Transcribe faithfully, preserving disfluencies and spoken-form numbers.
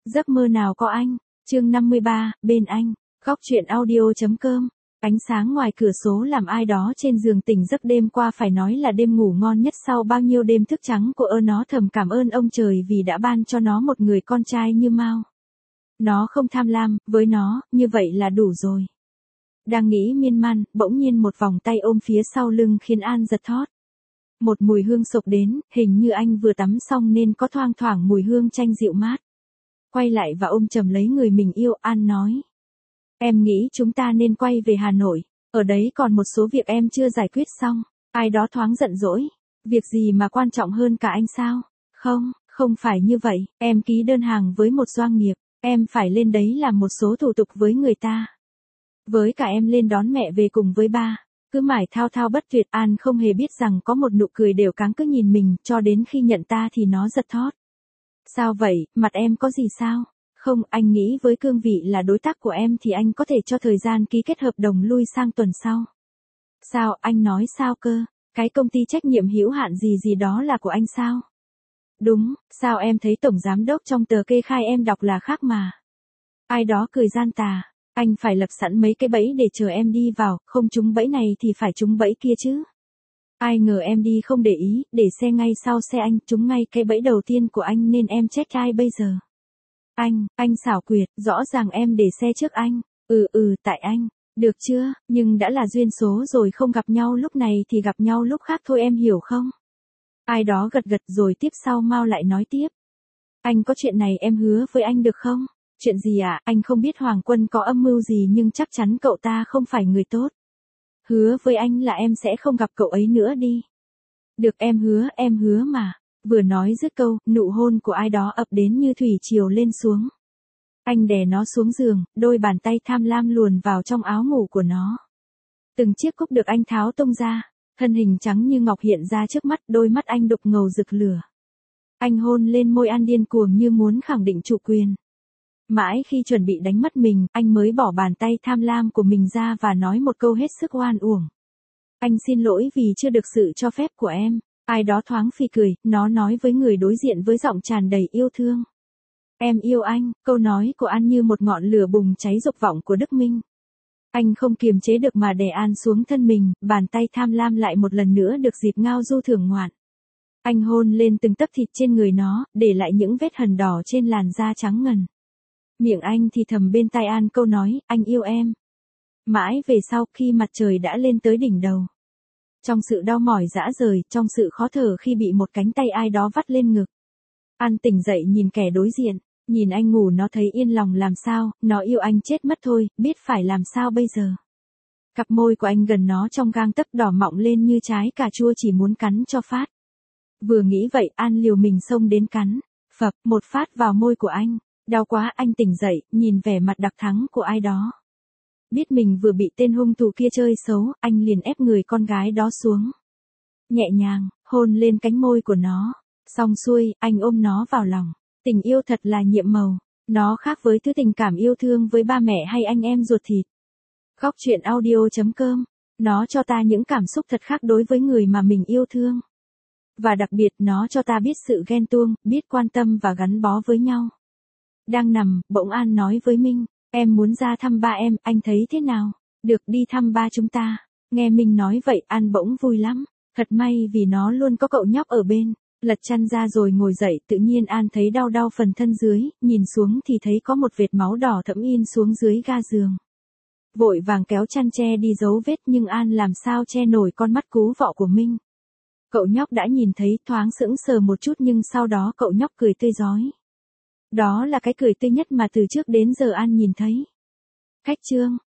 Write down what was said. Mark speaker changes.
Speaker 1: Giấc mơ nào có anh, chương năm mươi ba, bên anh, góc truyện audio.com. Ánh sáng ngoài cửa sổ làm ai đó trên giường tỉnh giấc đêm qua phải nói là đêm ngủ ngon nhất sau bao nhiêu đêm thức trắng của ơ nó thầm cảm ơn ông trời vì đã ban cho nó một người con trai như Mao. Nó không tham lam, với nó, như vậy là đủ rồi. Đang nghĩ miên man, bỗng nhiên một vòng tay ôm phía sau lưng khiến An giật thót. Một mùi hương sộc đến, hình như anh vừa tắm xong nên có thoang thoảng mùi hương chanh dịu mát. Quay lại và ôm chầm lấy người mình yêu, An nói. Em nghĩ chúng ta nên quay về Hà Nội, ở đấy còn một số việc em chưa giải quyết xong. Ai đó thoáng giận dỗi. Việc gì mà quan trọng hơn cả anh sao? Không, không phải như vậy, em ký đơn hàng với một doanh nghiệp, em phải lên đấy làm một số thủ tục với người ta. Với cả em lên đón mẹ về cùng với ba. Cứ mải thao thao bất tuyệt, An không hề biết rằng có một nụ cười đều cáng cứ nhìn mình, cho đến khi nhận ta thì nó giật thót. Sao vậy, mặt em có gì sao? Không, anh nghĩ với cương vị là đối tác của em thì anh có thể cho thời gian ký kết hợp đồng lui sang tuần sau. Sao, anh nói sao cơ? Cái công ty trách nhiệm hữu hạn gì gì đó là của anh sao? Đúng, sao em thấy tổng giám đốc trong tờ kê khai em đọc là khác mà. Ai đó cười gian tà. Anh phải lập sẵn mấy cái bẫy để chờ em đi vào, không trúng bẫy này thì phải trúng bẫy kia chứ. Ai ngờ em đi không để ý, để xe ngay sau xe anh, trúng ngay cái bẫy đầu tiên của anh nên em chết ai bây giờ. Anh, anh xảo quyệt, rõ ràng em để xe trước anh. Ừ ừ, tại anh. Được chưa, nhưng đã là duyên số rồi, không gặp nhau lúc này thì gặp nhau lúc khác thôi, em hiểu không? Ai đó gật gật rồi tiếp sau Mao lại nói tiếp. Anh có chuyện này em hứa với anh được không? Chuyện gì ạ? À? Anh không biết Hoàng Quân có âm mưu gì nhưng chắc chắn cậu ta không phải người tốt. Hứa với anh là em sẽ không gặp cậu ấy nữa đi. Được, em hứa, em hứa mà. Vừa nói dứt câu, nụ hôn của ai đó ập đến như thủy triều lên xuống. Anh đè nó xuống giường, đôi bàn tay tham lam luồn vào trong áo ngủ của nó. Từng chiếc cúc được anh tháo tung ra, thân hình trắng như ngọc hiện ra trước mắt, đôi mắt anh đục ngầu rực lửa. Anh hôn lên môi An điên cuồng như muốn khẳng định chủ quyền. Mãi khi chuẩn bị đánh mất mình, anh mới bỏ bàn tay tham lam của mình ra và nói một câu hết sức oan uổng. Anh xin lỗi vì chưa được sự cho phép của em. Ai đó thoáng phì cười, nó nói với người đối diện với giọng tràn đầy yêu thương. Em yêu anh, câu nói của An như một ngọn lửa bùng cháy dục vọng của Đức Minh. Anh không kiềm chế được mà đè An xuống thân mình, bàn tay tham lam lại một lần nữa được dịp ngao du thưởng ngoạn. Anh hôn lên từng tấc thịt trên người nó, để lại những vết hằn đỏ trên làn da trắng ngần. Miệng anh thì thầm bên tai An câu nói, anh yêu em. Mãi về sau, khi mặt trời đã lên tới đỉnh đầu. Trong sự đau mỏi dã rời, trong sự khó thở khi bị một cánh tay ai đó vắt lên ngực. An tỉnh dậy nhìn kẻ đối diện, nhìn anh ngủ nó thấy yên lòng làm sao, nó yêu anh chết mất thôi, biết phải làm sao bây giờ. Cặp môi của anh gần nó trong gang tấc đỏ mọng lên như trái cà chua chỉ muốn cắn cho phát. Vừa nghĩ vậy, An liều mình xông đến cắn, phập, một phát vào môi của anh. Đau quá, anh tỉnh dậy, nhìn vẻ mặt đặc thắng của ai đó. Biết mình vừa bị tên hung thủ kia chơi xấu, anh liền ép người con gái đó xuống. Nhẹ nhàng, hôn lên cánh môi của nó. Xong xuôi, anh ôm nó vào lòng. Tình yêu thật là nhiệm màu. Nó khác với thứ tình cảm yêu thương với ba mẹ hay anh em ruột thịt. Góc truyện audio.com. Nó cho ta những cảm xúc thật khác đối với người mà mình yêu thương. Và đặc biệt nó cho ta biết sự ghen tuông, biết quan tâm và gắn bó với nhau. Đang nằm, bỗng An nói với Minh, em muốn ra thăm ba em, anh thấy thế nào? Được, đi thăm ba chúng ta. Nghe Minh nói vậy, An bỗng vui lắm. Thật may vì nó luôn có cậu nhóc ở bên. Lật chăn ra rồi ngồi dậy, tự nhiên An thấy đau đau phần thân dưới, nhìn xuống thì thấy có một vệt máu đỏ thẫm in xuống dưới ga giường. Vội vàng kéo chăn che đi dấu vết nhưng An làm sao che nổi con mắt cú vọ của Minh. Cậu nhóc đã nhìn thấy, thoáng sững sờ một chút nhưng sau đó cậu nhóc cười tươi rói. Đó là cái cười tươi nhất mà từ trước đến giờ An nhìn thấy. Khách trương,